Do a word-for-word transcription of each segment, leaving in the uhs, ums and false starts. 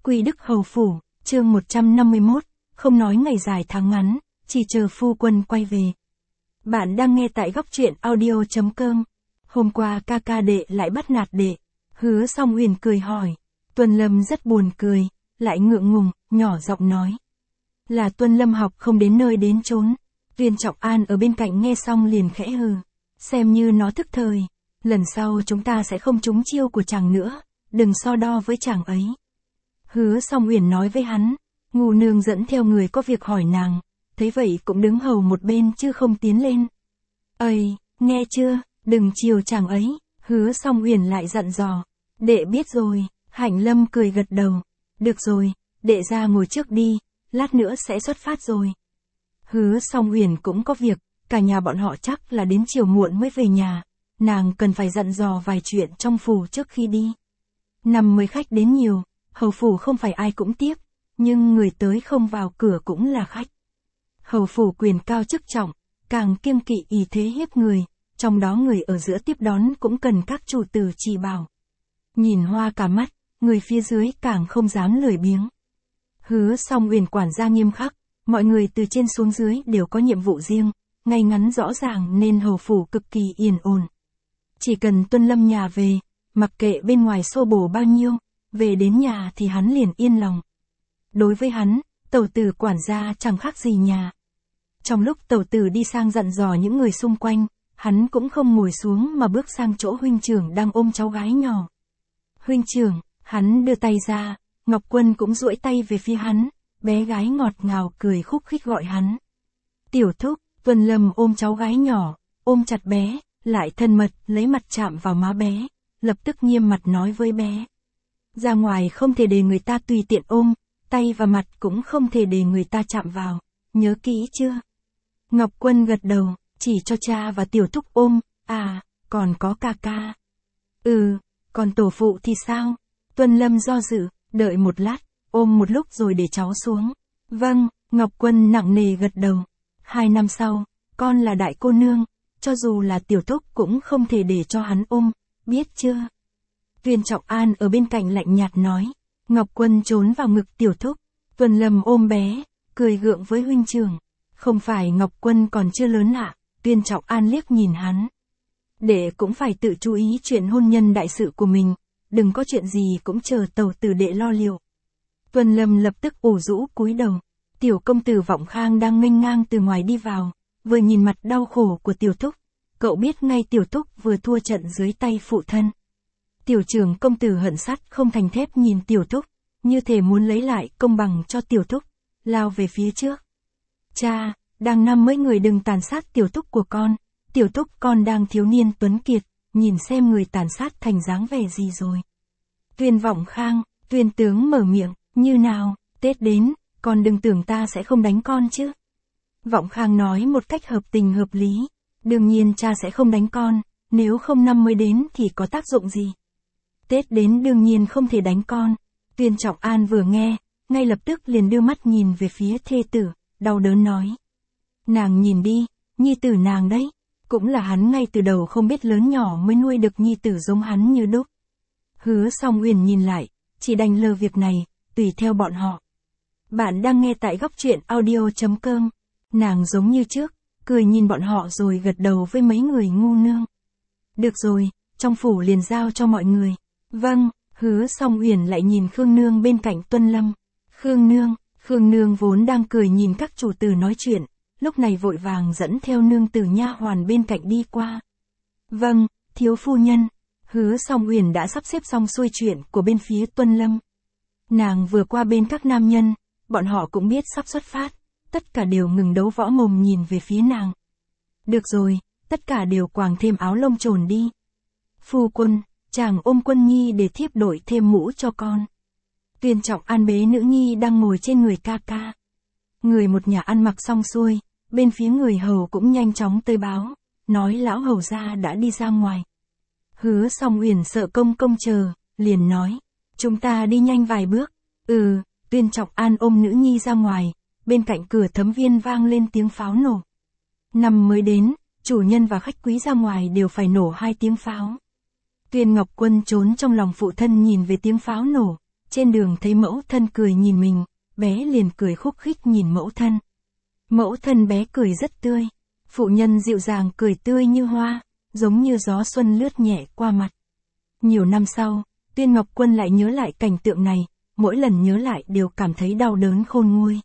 Quy Đức Hầu Phủ, chương một trăm năm mươi mốt, không nói ngày dài tháng ngắn, chỉ chờ phu quân quay về. Bạn đang nghe tại góc truyện audio.com. Hôm qua ca ca đệ lại bắt nạt đệ. Hứa Song Huyền cười hỏi. Tuân Lâm rất buồn cười, lại ngượng ngùng, nhỏ giọng nói. Là Tuân Lâm học không đến nơi đến chốn. Viên Trọng An ở bên cạnh nghe xong liền khẽ hừ. Xem như nó thức thời. Lần sau chúng ta sẽ không trúng chiêu của chàng nữa, đừng so đo với chàng ấy. Hứa Song Huyền nói với hắn. Ngu nương dẫn theo người có việc hỏi nàng, thấy vậy cũng đứng hầu một bên chứ không tiến lên. Ây, nghe chưa, đừng chiều chàng ấy. Hứa Song Huyền lại dặn dò. Đệ biết rồi. Hạnh Lâm cười gật đầu. Được rồi, đệ ra ngồi trước đi, lát nữa sẽ xuất phát rồi. Hứa Song Huyền cũng có việc, cả nhà bọn họ chắc là đến chiều muộn mới về nhà. Nàng cần phải dặn dò vài chuyện trong phủ trước khi đi. Năm mươi khách đến nhiều, hầu phủ không phải ai cũng tiếp, nhưng người tới không vào cửa cũng là khách. Hầu phủ quyền cao chức trọng, càng kiêng kỵ ý thế hiếp người, trong đó người ở giữa tiếp đón cũng cần các chủ tử chỉ bảo. Nhìn hoa cả mắt, người phía dưới càng không dám lười biếng. Hứa Song Huyền quản gia nghiêm khắc, mọi người từ trên xuống dưới đều có nhiệm vụ riêng, ngay ngắn rõ ràng nên hầu phủ cực kỳ yên ổn. Chỉ cần Tuân Lâm nhà về, mặc kệ bên ngoài xô bồ bao nhiêu, về đến nhà thì hắn liền yên lòng. Đối với hắn, tẩu tử quản gia chẳng khác gì nhà. Trong lúc tẩu tử đi sang dặn dò những người xung quanh, hắn cũng không ngồi xuống mà bước sang chỗ huynh trưởng đang ôm cháu gái nhỏ. Huynh trưởng, hắn đưa tay ra, Ngọc Quân cũng duỗi tay về phía hắn, bé gái ngọt ngào cười khúc khích gọi hắn. Tiểu thúc, Tuân Lâm ôm cháu gái nhỏ, ôm chặt bé, lại thân mật lấy mặt chạm vào má bé, lập tức nghiêm mặt nói với bé. Ra ngoài không thể để người ta tùy tiện ôm, tay và mặt cũng không thể để người ta chạm vào, nhớ kỹ chưa? Ngọc Quân gật đầu, chỉ cho cha và tiểu thúc ôm, à, còn có ca ca. Ừ, còn tổ phụ thì sao? Tuân Lâm do dự, đợi một lát, ôm một lúc rồi để cháu xuống. Vâng, Ngọc Quân nặng nề gật đầu. Hai năm sau, con là đại cô nương, cho dù là tiểu thúc cũng không thể để cho hắn ôm, biết chưa? Viên Trọng An ở bên cạnh lạnh nhạt nói. Ngọc Quân trốn vào ngực tiểu thúc, Tuân Lâm ôm bé, cười gượng với huynh trưởng. Không phải Ngọc Quân còn chưa lớn ạ, Viên Trọng An liếc nhìn hắn. Đệ cũng phải tự chú ý chuyện hôn nhân đại sự của mình, đừng có chuyện gì cũng chờ tẩu tử đệ lo liệu. Tuân Lâm lập tức ủ rũ cúi đầu. Tiểu công tử Vọng Khang đang nghênh ngang từ ngoài đi vào, vừa nhìn mặt đau khổ của tiểu thúc, cậu biết ngay tiểu thúc vừa thua trận dưới tay phụ thân. Tiểu trưởng công tử hận sắt không thành thép nhìn tiểu thúc, như thể muốn lấy lại công bằng cho tiểu thúc, lao về phía trước. Cha, đang năm mấy người đừng tàn sát tiểu thúc của con, tiểu thúc con đang thiếu niên tuấn kiệt, nhìn xem người tàn sát thành dáng vẻ gì rồi. Viên Vọng Khang, Viên tướng mở miệng, như nào, Tết đến, con đừng tưởng ta sẽ không đánh con chứ. Vọng Khang nói một cách hợp tình hợp lý, đương nhiên cha sẽ không đánh con, nếu không năm mới đến thì có tác dụng gì. Tết đến đương nhiên không thể đánh con. Viên Trọng An vừa nghe, ngay lập tức liền đưa mắt nhìn về phía thê tử, đau đớn nói. Nàng nhìn đi, nhi tử nàng đấy, cũng là hắn ngay từ đầu không biết lớn nhỏ mới nuôi được nhi tử giống hắn như đúc. Hứa Song Huyền nhìn lại, chỉ đành lờ việc này, tùy theo bọn họ. Bạn đang nghe tại góc truyện audio.com. Nàng giống như trước, cười nhìn bọn họ rồi gật đầu với mấy người ngu nương. Được rồi, trong phủ liền giao cho mọi người. Vâng, Hứa Song Huyền lại nhìn Khương Nương bên cạnh Tuân Lâm. Khương Nương, Khương Nương vốn đang cười nhìn các chủ tử nói chuyện, lúc này vội vàng dẫn theo nương tử nha hoàn bên cạnh đi qua. Vâng, thiếu phu nhân. Hứa Song Huyền đã sắp xếp xong xuôi chuyện của bên phía Tuân Lâm. Nàng vừa qua bên các nam nhân, bọn họ cũng biết sắp xuất phát, tất cả đều ngừng đấu võ mồm nhìn về phía nàng. Được rồi, tất cả đều quàng thêm áo lông trồn đi. Phu quân, chàng ôm Quân Nhi để thiếp đổi thêm mũ cho con. Viên Trọng An bế nữ nhi đang ngồi trên người ca ca. Người một nhà ăn mặc xong xuôi, bên phía người hầu cũng nhanh chóng tới báo, nói lão hầu gia đã đi ra ngoài. Hứa Song Huyền sợ công công chờ, liền nói, chúng ta đi nhanh vài bước. Ừ, Viên Trọng An ôm nữ nhi ra ngoài, bên cạnh cửa Thấm Viên vang lên tiếng pháo nổ. Năm mới đến, chủ nhân và khách quý ra ngoài đều phải nổ hai tiếng pháo. Viên Ngọc Quân trốn trong lòng phụ thân nhìn về tiếng pháo nổ, trên đường thấy mẫu thân cười nhìn mình, bé liền cười khúc khích nhìn mẫu thân. Mẫu thân bé cười rất tươi, phụ nhân dịu dàng cười tươi như hoa, giống như gió xuân lướt nhẹ qua mặt. Nhiều năm sau, Tuyên Ngọc Quân lại nhớ lại cảnh tượng này, mỗi lần nhớ lại đều cảm thấy đau đớn khôn nguôi.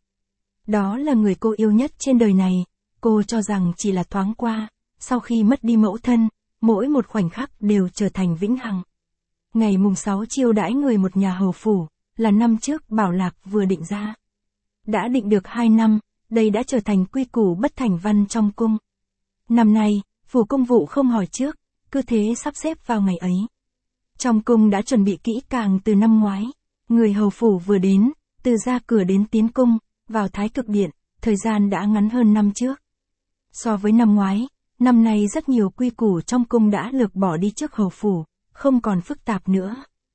Đó là người cô yêu nhất trên đời này, cô cho rằng chỉ là thoáng qua, sau khi mất đi mẫu thân, mỗi một khoảnh khắc đều trở thành vĩnh hằng. Ngày mùng sáu chiêu đãi người một nhà hầu phủ, là năm trước Bảo Lạc vừa định ra. Đã định được hai năm, đây đã trở thành quy củ bất thành văn trong cung. Năm nay, phủ công vụ không hỏi trước, cứ thế sắp xếp vào ngày ấy. Trong cung đã chuẩn bị kỹ càng từ năm ngoái, người hầu phủ vừa đến, từ ra cửa đến tiến cung, vào Thái Cực Điện, thời gian đã ngắn hơn năm trước. So với năm ngoái, năm nay rất nhiều quy củ trong cung đã lược bỏ đi trước hầu phủ, không còn phức tạp nữa.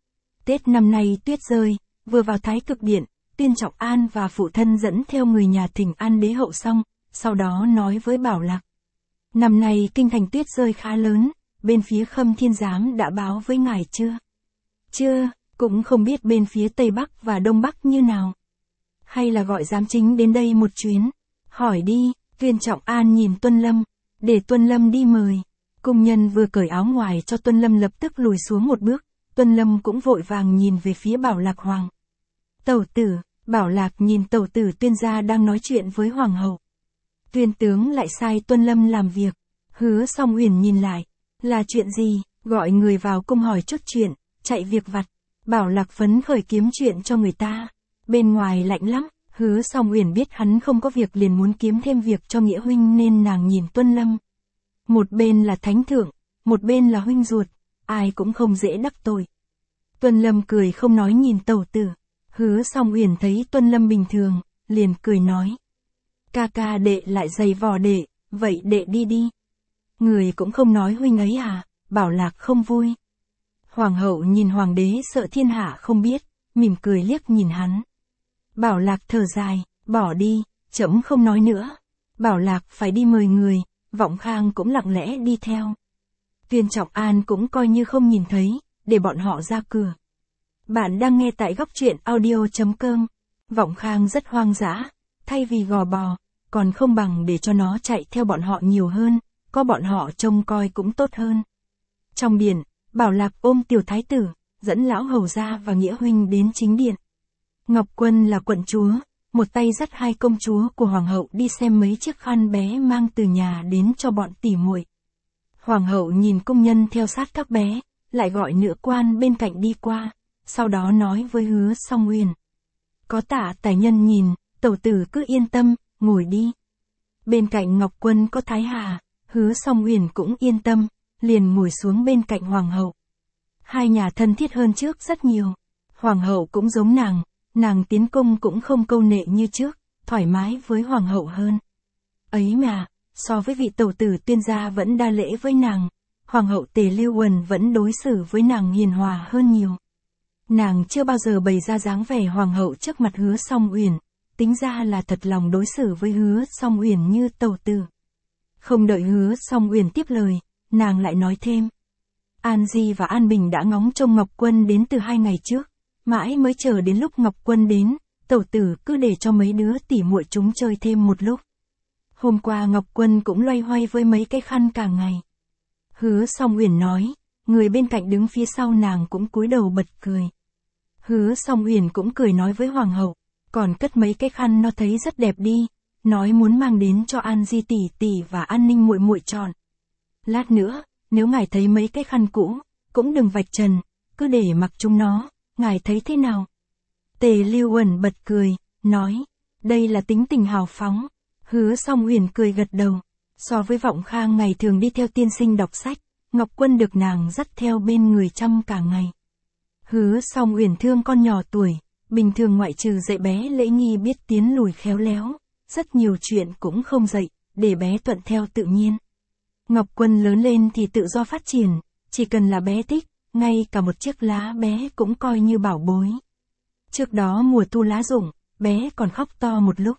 Tết năm nay tuyết rơi, vừa vào Thái Cực Điện, Tuyên Trọng An và phụ thân dẫn theo người nhà thỉnh an đế hậu xong, sau đó nói với Bảo Lạc. Năm nay kinh thành tuyết rơi khá lớn, bên phía Khâm Thiên Giám đã báo với ngài chưa? Chưa, cũng không biết bên phía Tây Bắc và Đông Bắc như nào. Hay là gọi giám chính đến đây một chuyến? Hỏi đi, Tuyên Trọng An nhìn Tuân Lâm, để Tuân Lâm đi mời. Cung nhân vừa cởi áo ngoài cho Tuân Lâm lập tức lùi xuống một bước, Tuân Lâm cũng vội vàng nhìn về phía Bảo Lạc Hoàng. Tẩu tử, Bảo Lạc nhìn tẩu tử Tuyên gia đang nói chuyện với Hoàng hậu. Tuyên tướng lại sai Tuân Lâm làm việc, Hứa Song Uyển nhìn lại, là chuyện gì, gọi người vào cung hỏi chút chuyện, chạy việc vặt. Bảo Lạc phấn khởi kiếm chuyện cho người ta, bên ngoài lạnh lắm. Hứa Song Uyển biết hắn không có việc liền muốn kiếm thêm việc cho nghĩa huynh nên nàng nhìn Tuân Lâm. Một bên là thánh thượng, một bên là huynh ruột, ai cũng không dễ đắc tội. Tuân Lâm cười không nói nhìn tẩu tử. Hứa Song Uyển thấy Tuân Lâm bình thường, liền cười nói. Ca ca đệ lại giày vò đệ, vậy đệ đi đi. Người cũng không nói huynh ấy à, Bảo Lạc không vui. Hoàng hậu nhìn hoàng đế sợ thiên hạ không biết, mỉm cười liếc nhìn hắn. Bảo Lạc thở dài, bỏ đi, trẫm không nói nữa. Bảo Lạc phải đi mời người, Vọng Khang cũng lặng lẽ đi theo. Tuyên Trọng An cũng coi như không nhìn thấy, để bọn họ ra cửa. Bạn đang nghe tại góc truyện audio chấm com. Vọng Khang rất hoang dã, thay vì gò bò, còn không bằng để cho nó chạy theo bọn họ nhiều hơn, có bọn họ trông coi cũng tốt hơn. Trong điện, Bảo Lạc ôm tiểu thái tử, dẫn lão hầu gia và nghĩa huynh đến chính điện. Ngọc Quân là quận chúa, một tay dắt hai công chúa của hoàng hậu đi xem mấy chiếc khăn bé mang từ nhà đến cho bọn tỉ muội. Hoàng hậu nhìn công nhân theo sát các bé, lại gọi nữ quan bên cạnh đi qua, sau đó nói với Hứa Song Uyển. Có Tạ tài nhân nhìn, tẩu tử cứ yên tâm, ngồi đi. Bên cạnh Ngọc Quân có Thái Hà, Hứa Song Uyển cũng yên tâm, liền ngồi xuống bên cạnh hoàng hậu. Hai nhà thân thiết hơn trước rất nhiều. Hoàng hậu cũng giống nàng, nàng tiến cung cũng không câu nệ như trước, thoải mái với hoàng hậu hơn. Ấy mà, so với vị tẩu tử Tuyên gia vẫn đa lễ với nàng, hoàng hậu Tề Lưu Huân vẫn đối xử với nàng hiền hòa hơn nhiều. Nàng chưa bao giờ bày ra dáng vẻ hoàng hậu trước mặt Hứa Song Uyển, tính ra là thật lòng đối xử với Hứa Song Uyển như tẩu tử. Không đợi Hứa Song Uyển tiếp lời, nàng lại nói thêm. An Di và An Bình đã ngóng trông Ngọc Quân đến từ hai ngày trước, mãi mới chờ đến lúc Ngọc Quân đến, tẩu tử cứ để cho mấy đứa tỉ muội chúng chơi thêm một lúc. Hôm qua Ngọc Quân cũng loay hoay với mấy cái khăn cả ngày. Hứa Song Uyển nói, người bên cạnh đứng phía sau nàng cũng cúi đầu bật cười. Hứa Song Uyển cũng cười nói với hoàng hậu, còn cất mấy cái khăn nó thấy rất đẹp đi, nói muốn mang đến cho An Di tỷ tỷ và An Ninh muội muội chọn. Lát nữa, nếu ngài thấy mấy cái khăn cũ, cũng đừng vạch trần, cứ để mặc chúng nó, ngài thấy thế nào? Tề Lưu Huân bật cười, nói, đây là tính tình hào phóng. Hứa Song Uyển cười gật đầu, so với Vọng Khang ngày thường đi theo tiên sinh đọc sách, Ngọc Quân được nàng dắt theo bên người chăm cả ngày. Hứa Song Uyển thương con nhỏ tuổi, bình thường ngoại trừ dạy bé lễ nghi biết tiến lùi khéo léo, rất nhiều chuyện cũng không dạy, để bé thuận theo tự nhiên. Ngọc Quân lớn lên thì tự do phát triển, chỉ cần là bé thích, ngay cả một chiếc lá bé cũng coi như bảo bối. Trước đó mùa thu lá rụng, bé còn khóc to một lúc.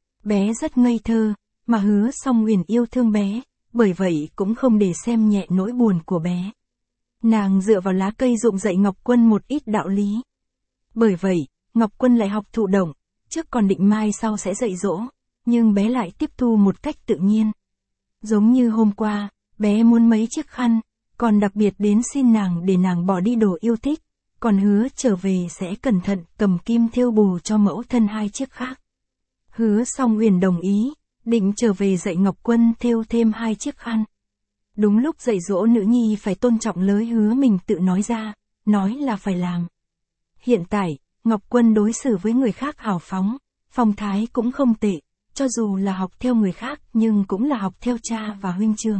Bé rất ngây thơ, mà Hứa Song Uyển yêu thương bé, bởi vậy cũng không để xem nhẹ nỗi buồn của bé. Nàng dựa vào lá cây rụng dạy Ngọc Quân một ít đạo lý. Bởi vậy, Ngọc Quân lại học thụ động, trước còn định mai sau sẽ dạy dỗ, nhưng bé lại tiếp thu một cách tự nhiên. Giống như hôm qua, bé muốn mấy chiếc khăn, còn đặc biệt đến xin nàng để nàng bỏ đi đồ yêu thích, còn hứa trở về sẽ cẩn thận cầm kim thêu bù cho mẫu thân hai chiếc khác. Hứa xong Uyển đồng ý, định trở về dạy Ngọc Quân thêu thêm hai chiếc khăn. Đúng lúc dạy dỗ nữ nhi phải tôn trọng lời hứa mình tự nói ra, nói là phải làm. Hiện tại, Ngọc Quân đối xử với người khác hào phóng, phong thái cũng không tệ, cho dù là học theo người khác nhưng cũng là học theo cha và huynh trưởng.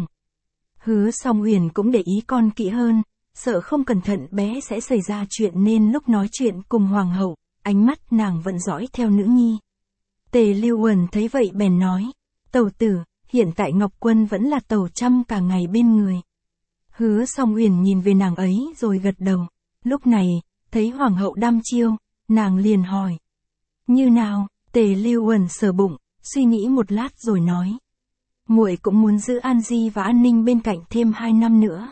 Hứa Song Uyển cũng để ý con kỹ hơn, sợ không cẩn thận bé sẽ xảy ra chuyện nên lúc nói chuyện cùng hoàng hậu, ánh mắt nàng vẫn dõi theo nữ nhi. Tề Lưu Uẩn thấy vậy bèn nói, tẩu tử, hiện tại Ngọc Quân vẫn là tẩu chăm cả ngày bên người. Hứa Song Uyển nhìn về nàng ấy rồi gật đầu, lúc này, thấy hoàng hậu đăm chiêu, nàng liền hỏi. Như nào? Tề Lưu Uẩn sờ bụng, suy nghĩ một lát rồi nói. Muội cũng muốn giữ an di và an ninh bên cạnh thêm hai năm nữa.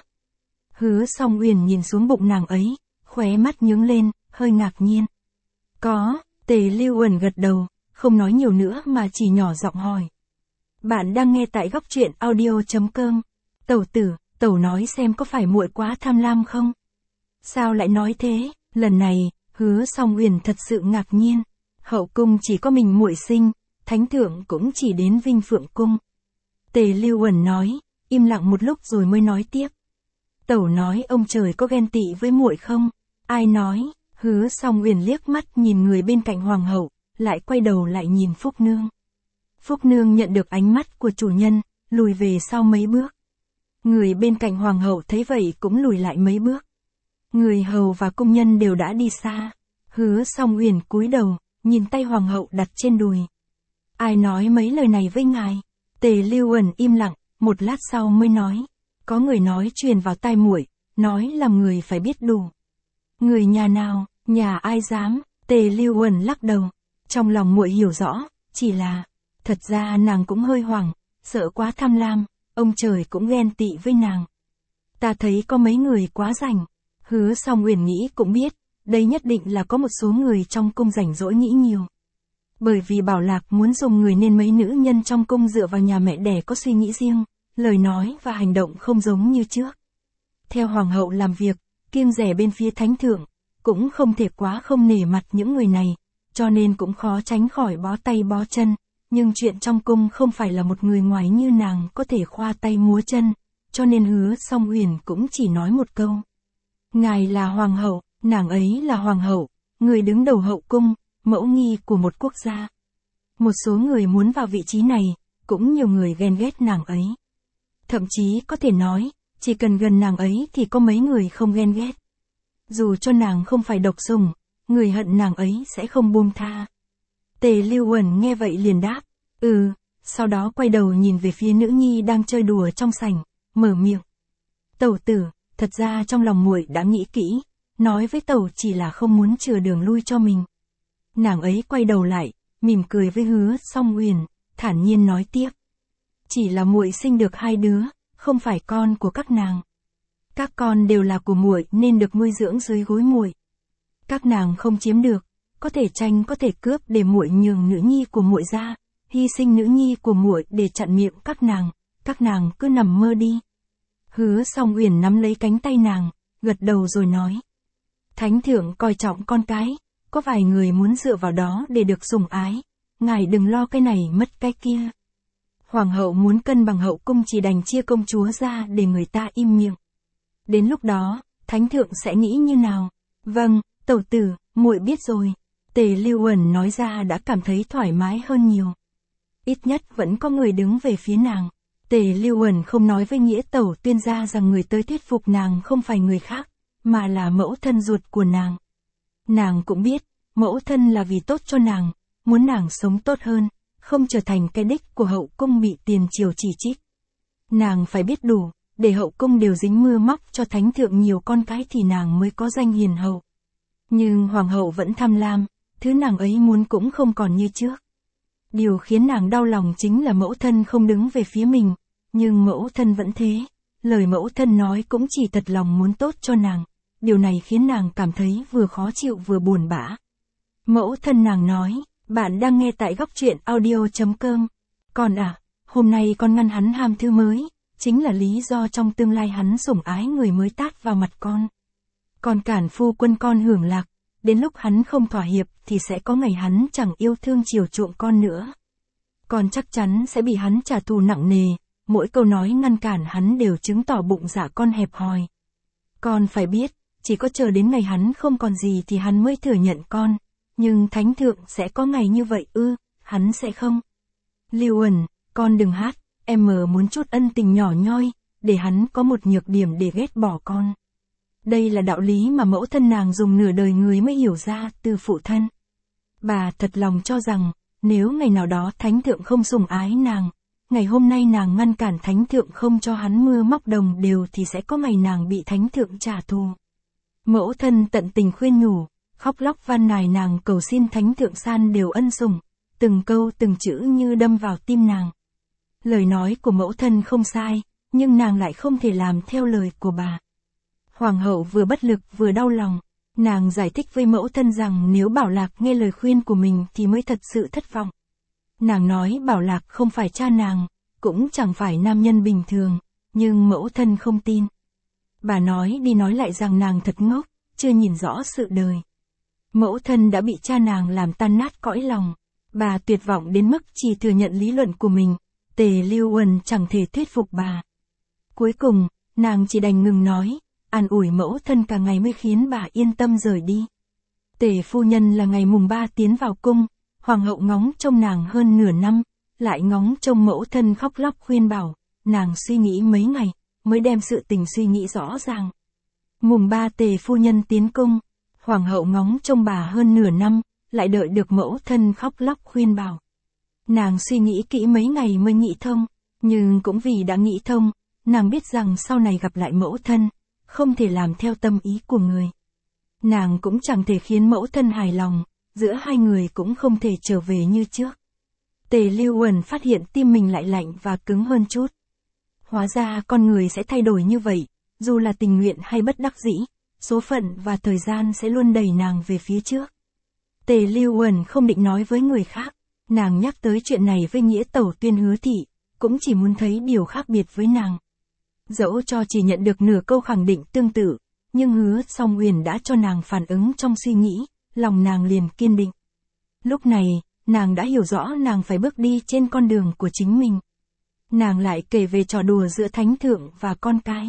Hứa Song Uyển nhìn xuống bụng nàng ấy, khóe mắt nhướng lên, hơi ngạc nhiên. Có, Tề Lưu Uẩn gật đầu, không nói nhiều nữa mà chỉ nhỏ giọng hỏi. Bạn đang nghe tại góc truyện audio chấm com. Tẩu tử, tẩu nói xem có phải muội quá tham lam không? Sao lại nói thế? Lần này, Hứa Song Uyển thật sự ngạc nhiên. Hậu cung chỉ có mình muội sinh, thánh thượng cũng chỉ đến Vinh Phượng cung. Tề Lưu Uẩn nói, im lặng một lúc rồi mới nói tiếp. Tẩu nói ông trời có ghen tị với muội không? Ai nói? Hứa Song Uyển liếc mắt nhìn người bên cạnh hoàng hậu, lại quay đầu lại nhìn Phúc Nương. Phúc Nương nhận được ánh mắt của chủ nhân, lùi về sau mấy bước. Người bên cạnh hoàng hậu thấy vậy cũng lùi lại mấy bước. Người hầu và công nhân đều đã đi xa. Hứa Song Uyển cúi đầu, nhìn tay hoàng hậu đặt trên đùi. Ai nói mấy lời này với ngài? Tề Lưu Uẩn im lặng, một lát sau mới nói. Có người nói truyền vào tai muội, nói làm người phải biết đủ. Người nhà nào, nhà ai dám? Tề Lưu Uẩn lắc đầu. Trong lòng muội hiểu rõ, chỉ là, thật ra nàng cũng hơi hoảng, sợ quá tham lam, ông trời cũng ghen tị với nàng. Ta thấy có mấy người quá rảnh. Hứa Song Uyển nghĩ cũng biết, đây nhất định là có một số người trong cung rảnh rỗi nghĩ nhiều. Bởi vì Bảo Lạc muốn dùng người nên mấy nữ nhân trong cung dựa vào nhà mẹ đẻ có suy nghĩ riêng, lời nói và hành động không giống như trước. Theo hoàng hậu làm việc, kiêng rẻ bên phía thánh thượng, cũng không thể quá không nể mặt những người này, cho nên cũng khó tránh khỏi bó tay bó chân, nhưng chuyện trong cung không phải là một người ngoài như nàng có thể khoa tay múa chân, cho nên Hứa Song Uyển cũng chỉ nói một câu. Ngài là hoàng hậu, nàng ấy là hoàng hậu, người đứng đầu hậu cung, mẫu nghi của một quốc gia. Một số người muốn vào vị trí này, cũng nhiều người ghen ghét nàng ấy. Thậm chí có thể nói, chỉ cần gần nàng ấy thì có mấy người không ghen ghét. Dù cho nàng không phải độc sủng, người hận nàng ấy sẽ không buông tha. Tề Lưu Uẩn nghe vậy liền đáp, ừ, sau đó quay đầu nhìn về phía nữ nhi đang chơi đùa trong sảnh, mở miệng. Tẩu tử, thật ra trong lòng muội đã nghĩ kỹ, nói với tẩu chỉ là không muốn chừa đường lui cho mình. Nàng ấy quay đầu lại, mỉm cười với Hứa Song Uyển, thản nhiên nói tiếp. Chỉ là muội sinh được hai đứa, không phải con của các nàng. Các con đều là của muội nên được nuôi dưỡng dưới gối muội. Các nàng không chiếm được, có thể tranh có thể cướp để muội nhường nữ nhi của muội ra, hy sinh nữ nhi của muội để chặn miệng các nàng, các nàng cứ nằm mơ đi. Hứa Song Uyển nắm lấy cánh tay nàng, gật đầu rồi nói. Thánh thượng coi trọng con cái, có vài người muốn dựa vào đó để được sủng ái, ngài đừng lo cái này mất cái kia. Hoàng hậu muốn cân bằng hậu cung chỉ đành chia công chúa ra để người ta im miệng. Đến lúc đó, thánh thượng sẽ nghĩ như nào? Vâng, tẩu tử, muội biết rồi. Tề Lưu Uẩn nói ra đã cảm thấy thoải mái hơn nhiều. Ít nhất vẫn có người đứng về phía nàng. Tề Lưu Uẩn không nói với Nghĩa Tẩu Tuyên gia rằng người tới thuyết phục nàng không phải người khác, mà là mẫu thân ruột của nàng. Nàng cũng biết, mẫu thân là vì tốt cho nàng, muốn nàng sống tốt hơn, không trở thành cái đích của hậu cung bị tiền triều chỉ trích. Nàng phải biết đủ, để hậu cung đều dính mưa móc cho thánh thượng nhiều con cái thì nàng mới có danh hiền hậu. Nhưng hoàng hậu vẫn tham lam, thứ nàng ấy muốn cũng không còn như trước. Điều khiến nàng đau lòng chính là mẫu thân không đứng về phía mình, nhưng mẫu thân vẫn thế, lời mẫu thân nói cũng chỉ thật lòng muốn tốt cho nàng, điều này khiến nàng cảm thấy vừa khó chịu vừa buồn bã. Mẫu thân nàng nói, bạn đang nghe tại góc truyện audio chấm com. Con à, hôm nay con ngăn hắn ham thư mới, chính là lý do trong tương lai hắn sủng ái người mới tát vào mặt con. Con cản phu quân con hưởng lạc, đến lúc hắn không thỏa hiệp thì sẽ có ngày hắn chẳng yêu thương chiều chuộng con nữa. Con chắc chắn sẽ bị hắn trả thù nặng nề, mỗi câu nói ngăn cản hắn đều chứng tỏ bụng dạ con hẹp hòi. Con phải biết, chỉ có chờ đến ngày hắn không còn gì thì hắn mới thừa nhận con, nhưng thánh thượng sẽ có ngày như vậy ư, hắn sẽ không. Lưu Ẩn, con đừng hát, em mờ muốn chút ân tình nhỏ nhoi, để hắn có một nhược điểm để ghét bỏ con. Đây là đạo lý mà mẫu thân nàng dùng nửa đời người mới hiểu ra từ phụ thân. Bà thật lòng cho rằng, nếu ngày nào đó thánh thượng không sủng ái nàng, ngày hôm nay nàng ngăn cản thánh thượng không cho hắn mưa móc đồng đều thì sẽ có ngày nàng bị thánh thượng trả thù. Mẫu thân tận tình khuyên nhủ, khóc lóc van nài nàng cầu xin thánh thượng san đều ân sủng, từng câu từng chữ như đâm vào tim nàng. Lời nói của mẫu thân không sai, nhưng nàng lại không thể làm theo lời của bà. Hoàng hậu vừa bất lực vừa đau lòng, nàng giải thích với mẫu thân rằng nếu Bảo Lạc nghe lời khuyên của mình thì mới thật sự thất vọng. Nàng nói Bảo Lạc không phải cha nàng, cũng chẳng phải nam nhân bình thường, nhưng mẫu thân không tin. Bà nói đi nói lại rằng nàng thật ngốc, chưa nhìn rõ sự đời. Mẫu thân đã bị cha nàng làm tan nát cõi lòng, bà tuyệt vọng đến mức chỉ thừa nhận lý luận của mình, Tề Lưu Ẩn chẳng thể thuyết phục bà. Cuối cùng, nàng chỉ đành ngừng nói, an ủi mẫu thân cả ngày mới khiến bà yên tâm rời đi. Tề phu nhân là ngày mùng ba tiến vào cung, hoàng hậu ngóng trông nàng hơn nửa năm, lại ngóng trông mẫu thân khóc lóc khuyên bảo, nàng suy nghĩ mấy ngày, mới đem sự tình suy nghĩ rõ ràng. Mùng ba Tề phu nhân tiến cung, hoàng hậu ngóng trông bà hơn nửa năm, lại đợi được mẫu thân khóc lóc khuyên bảo. Nàng suy nghĩ kỹ mấy ngày mới nghĩ thông, nhưng cũng vì đã nghĩ thông, nàng biết rằng sau này gặp lại mẫu thân, không thể làm theo tâm ý của người. Nàng cũng chẳng thể khiến mẫu thân hài lòng, giữa hai người cũng không thể trở về như trước. Tề Lưu Ẩn phát hiện tim mình lại lạnh và cứng hơn chút. Hóa ra con người sẽ thay đổi như vậy, dù là tình nguyện hay bất đắc dĩ, số phận và thời gian sẽ luôn đẩy nàng về phía trước. Tề Lưu Ẩn không định nói với người khác, nàng nhắc tới chuyện này với Nghĩa Tẩu Tuyên Hứa Thị, cũng chỉ muốn thấy điều khác biệt với nàng. Dẫu cho chỉ nhận được nửa câu khẳng định tương tự, nhưng Hứa Song Uyển đã cho nàng phản ứng trong suy nghĩ, lòng nàng liền kiên định. Lúc này, nàng đã hiểu rõ nàng phải bước đi trên con đường của chính mình. Nàng lại kể về trò đùa giữa thánh thượng và con cái.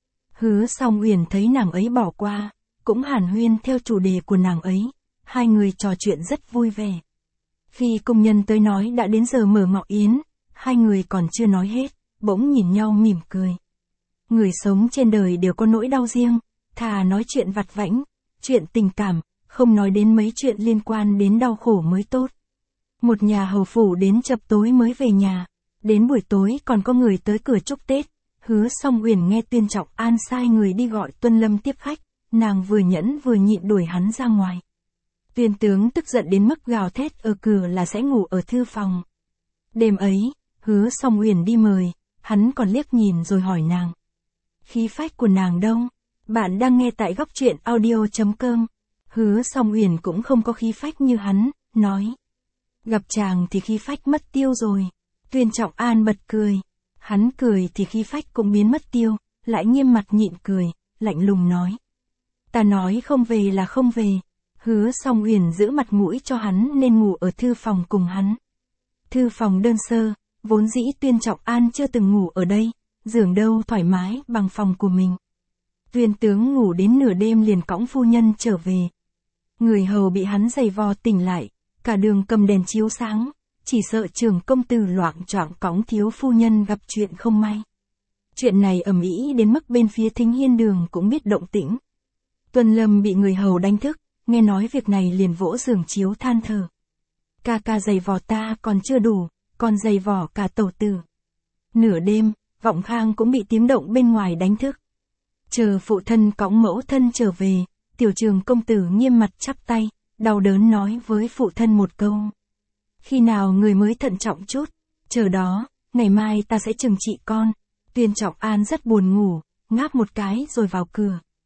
Hứa Song Uyển thấy nàng ấy bỏ qua, cũng hàn huyên theo chủ đề của nàng ấy, hai người trò chuyện rất vui vẻ. Khi công nhân tới nói đã đến giờ mở ngọ yến, hai người còn chưa nói hết, bỗng nhìn nhau mỉm cười. Người sống trên đời đều có nỗi đau riêng, thà nói chuyện vặt vãnh, chuyện tình cảm, không nói đến mấy chuyện liên quan đến đau khổ mới tốt. Một nhà hầu phủ đến chập tối mới về nhà, đến buổi tối còn có người tới cửa chúc Tết. Hứa Song Uyển nghe Tuyên Trọng An sai người đi gọi Tuân Lâm tiếp khách, nàng vừa nhẫn vừa nhịn đuổi hắn ra ngoài. Tuyên tướng tức giận đến mức gào thét ở cửa là sẽ ngủ ở thư phòng. Đêm ấy, Hứa Song Uyển đi mời, hắn còn liếc nhìn rồi hỏi nàng. Khí phách của nàng đâu? Bạn đang nghe tại góc truyện audio chấm com. Hứa Song Uyển cũng không có khí phách như hắn, nói. Gặp chàng thì khí phách mất tiêu rồi. Tuyên Trọng An bật cười. Hắn cười thì khí phách cũng biến mất tiêu, lại nghiêm mặt nhịn cười, lạnh lùng nói. Ta nói không về là không về. Hứa Song Uyển giữ mặt mũi cho hắn nên ngủ ở thư phòng cùng hắn. Thư phòng đơn sơ, vốn dĩ Tuyên Trọng An chưa từng ngủ ở đây, giường đâu thoải mái bằng phòng của mình. Tuyên tướng ngủ đến nửa đêm liền cõng phu nhân trở về. Người hầu bị hắn giày vò tỉnh lại, cả đường cầm đèn chiếu sáng, chỉ sợ trưởng công tử loạng choạng cõng thiếu phu nhân gặp chuyện không may. Chuyện này ầm ĩ đến mức bên phía Thính Hiên Đường cũng biết động tĩnh. Tuân Lâm bị người hầu đánh thức, nghe nói việc này liền vỗ giường chiếu than thở. Ca ca giày vò ta còn chưa đủ, còn giày vò cả tẩu tử. Nửa đêm, Vọng Khang cũng bị tiếng động bên ngoài đánh thức. Chờ phụ thân cõng mẫu thân trở về, Tiểu Trường công tử nghiêm mặt chắp tay, đau đớn nói với phụ thân một câu. Khi nào người mới thận trọng chút, chờ đó, ngày mai ta sẽ trừng trị con. Tuyên Trọng An rất buồn ngủ, ngáp một cái rồi vào cửa.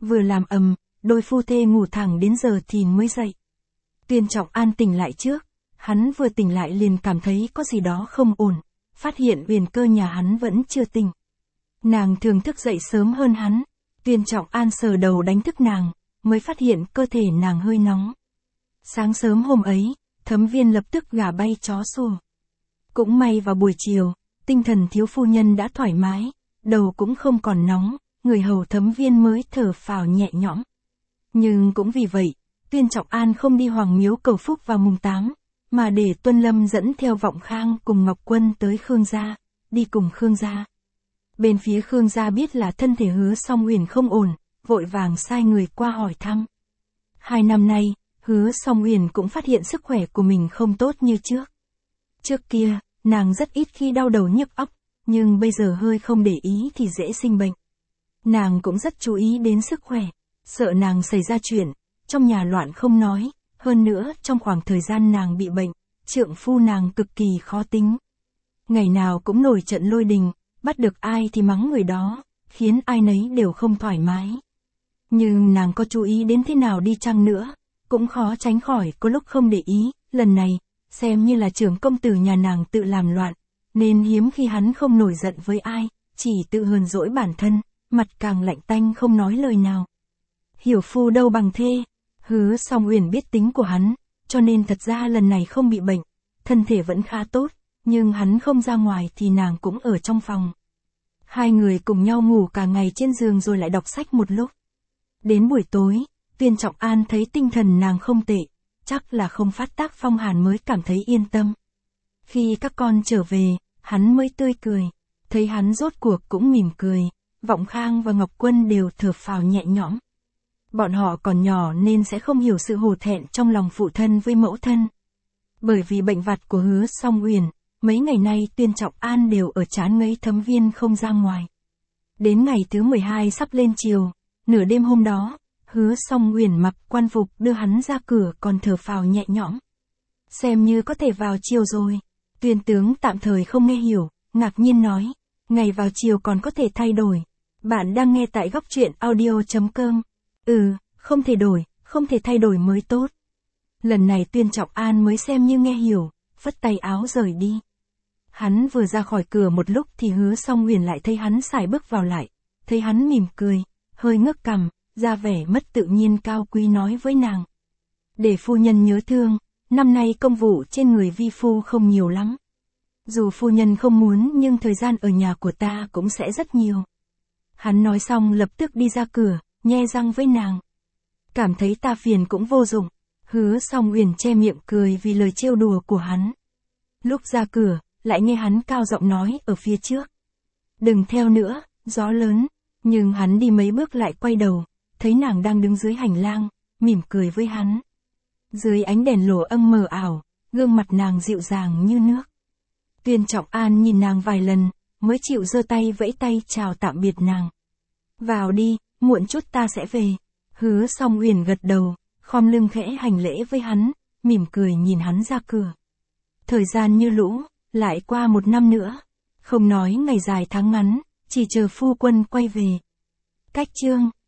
vừa làm ầm, đôi phu thê ngủ thẳng đến giờ thì mới dậy. Tuyên Trọng An tỉnh lại trước, hắn vừa tỉnh lại liền cảm thấy có gì đó không ổn, phát hiện Uyển Cơ nhà hắn vẫn chưa tỉnh. Nàng thường thức dậy sớm hơn hắn, Tuyên Trọng An sờ đầu đánh thức nàng, mới phát hiện cơ thể nàng hơi nóng. Sáng sớm hôm ấy, Thấm Viên lập tức gà bay chó sủa. Cũng may vào buổi chiều, tinh thần thiếu phu nhân đã thoải mái, đầu cũng không còn nóng, người hầu Thấm Viên mới thở phào nhẹ nhõm. Nhưng cũng vì vậy, Tuyên Trọng An không đi Hoàng Miếu cầu phúc vào mùng tám, mà để Tuân Lâm dẫn theo Vọng Khang cùng Ngọc Quân tới Khương gia, đi cùng Khương gia. Bên phía Khương gia biết là thân thể Hứa Song Uyển không ổn, vội vàng sai người qua hỏi thăm. Hai năm nay, Hứa Song Uyển cũng phát hiện sức khỏe của mình không tốt như trước. Trước kia, nàng rất ít khi đau đầu nhức óc, nhưng bây giờ hơi không để ý thì dễ sinh bệnh. Nàng cũng rất chú ý đến sức khỏe, sợ nàng xảy ra chuyện, trong nhà loạn không nói, hơn nữa trong khoảng thời gian nàng bị bệnh, trượng phu nàng cực kỳ khó tính. Ngày nào cũng nổi trận lôi đình, bắt được ai thì mắng người đó, khiến ai nấy đều không thoải mái. Nhưng nàng có chú ý đến thế nào đi chăng nữa, cũng khó tránh khỏi có lúc không để ý, lần này, xem như là trưởng công tử nhà nàng tự làm loạn, nên hiếm khi hắn không nổi giận với ai, chỉ tự hờn dỗi bản thân, mặt càng lạnh tanh không nói lời nào. Hiểu phu đâu bằng thê, Hứa Song Uyển biết tính của hắn, cho nên thật ra lần này không bị bệnh, thân thể vẫn khá tốt, nhưng hắn không ra ngoài thì nàng cũng ở trong phòng. Hai người cùng nhau ngủ cả ngày trên giường rồi lại đọc sách một lúc. Đến buổi tối, Tuyên Trọng An thấy tinh thần nàng không tệ, chắc là không phát tác phong hàn mới cảm thấy yên tâm. Khi các con trở về, hắn mới tươi cười, thấy hắn rốt cuộc cũng mỉm cười, Vọng Khang và Ngọc Quân đều thở phào nhẹ nhõm. Bọn họ còn nhỏ nên sẽ không hiểu sự hổ thẹn trong lòng phụ thân với mẫu thân. Bởi vì bệnh vặt của Hứa Song Uyển, mấy ngày nay Tuyên Trọng An đều ở chán ngấy Thấm Viên không ra ngoài. Đến ngày thứ mười hai sắp lên chiều, nửa đêm hôm đó, Hứa Song Uyển mặc quan phục đưa hắn ra cửa còn thở phào nhẹ nhõm. Xem như có thể vào chiều rồi. Tuyên tướng tạm thời không nghe hiểu, ngạc nhiên nói, ngày vào chiều còn có thể thay đổi. Bạn đang nghe tại góc truyện audio chấm com. Ừ, không thể đổi, không thể thay đổi mới tốt. Lần này Tuyên Trọng An mới xem như nghe hiểu, phất tay áo rời đi. Hắn vừa ra khỏi cửa một lúc thì Hứa Song Uyển lại thấy hắn sải bước vào lại, thấy hắn mỉm cười, hơi ngước cằm, ra vẻ mất tự nhiên cao quý nói với nàng. Để phu nhân nhớ thương, năm nay công vụ trên người vi phu không nhiều lắm. Dù phu nhân không muốn nhưng thời gian ở nhà của ta cũng sẽ rất nhiều. Hắn nói xong lập tức đi ra cửa, nhe răng với nàng. Cảm thấy ta phiền cũng vô dụng, Hứa Song Uyển che miệng cười vì lời trêu đùa của hắn. Lúc ra cửa, lại nghe hắn cao giọng nói ở phía trước. Đừng theo nữa, gió lớn, nhưng hắn đi mấy bước lại quay đầu, thấy nàng đang đứng dưới hành lang, mỉm cười với hắn. Dưới ánh đèn lổ âng mờ ảo, gương mặt nàng dịu dàng như nước. Tuyên Trọng An nhìn nàng vài lần, mới chịu giơ tay vẫy tay chào tạm biệt nàng. Vào đi, muộn chút ta sẽ về. Hứa Song Uyển gật đầu, khom lưng khẽ hành lễ với hắn, mỉm cười nhìn hắn ra cửa. Thời gian như lũ, lại qua một năm nữa. Không nói ngày dài tháng ngắn, chỉ chờ phu quân quay về. Cách chương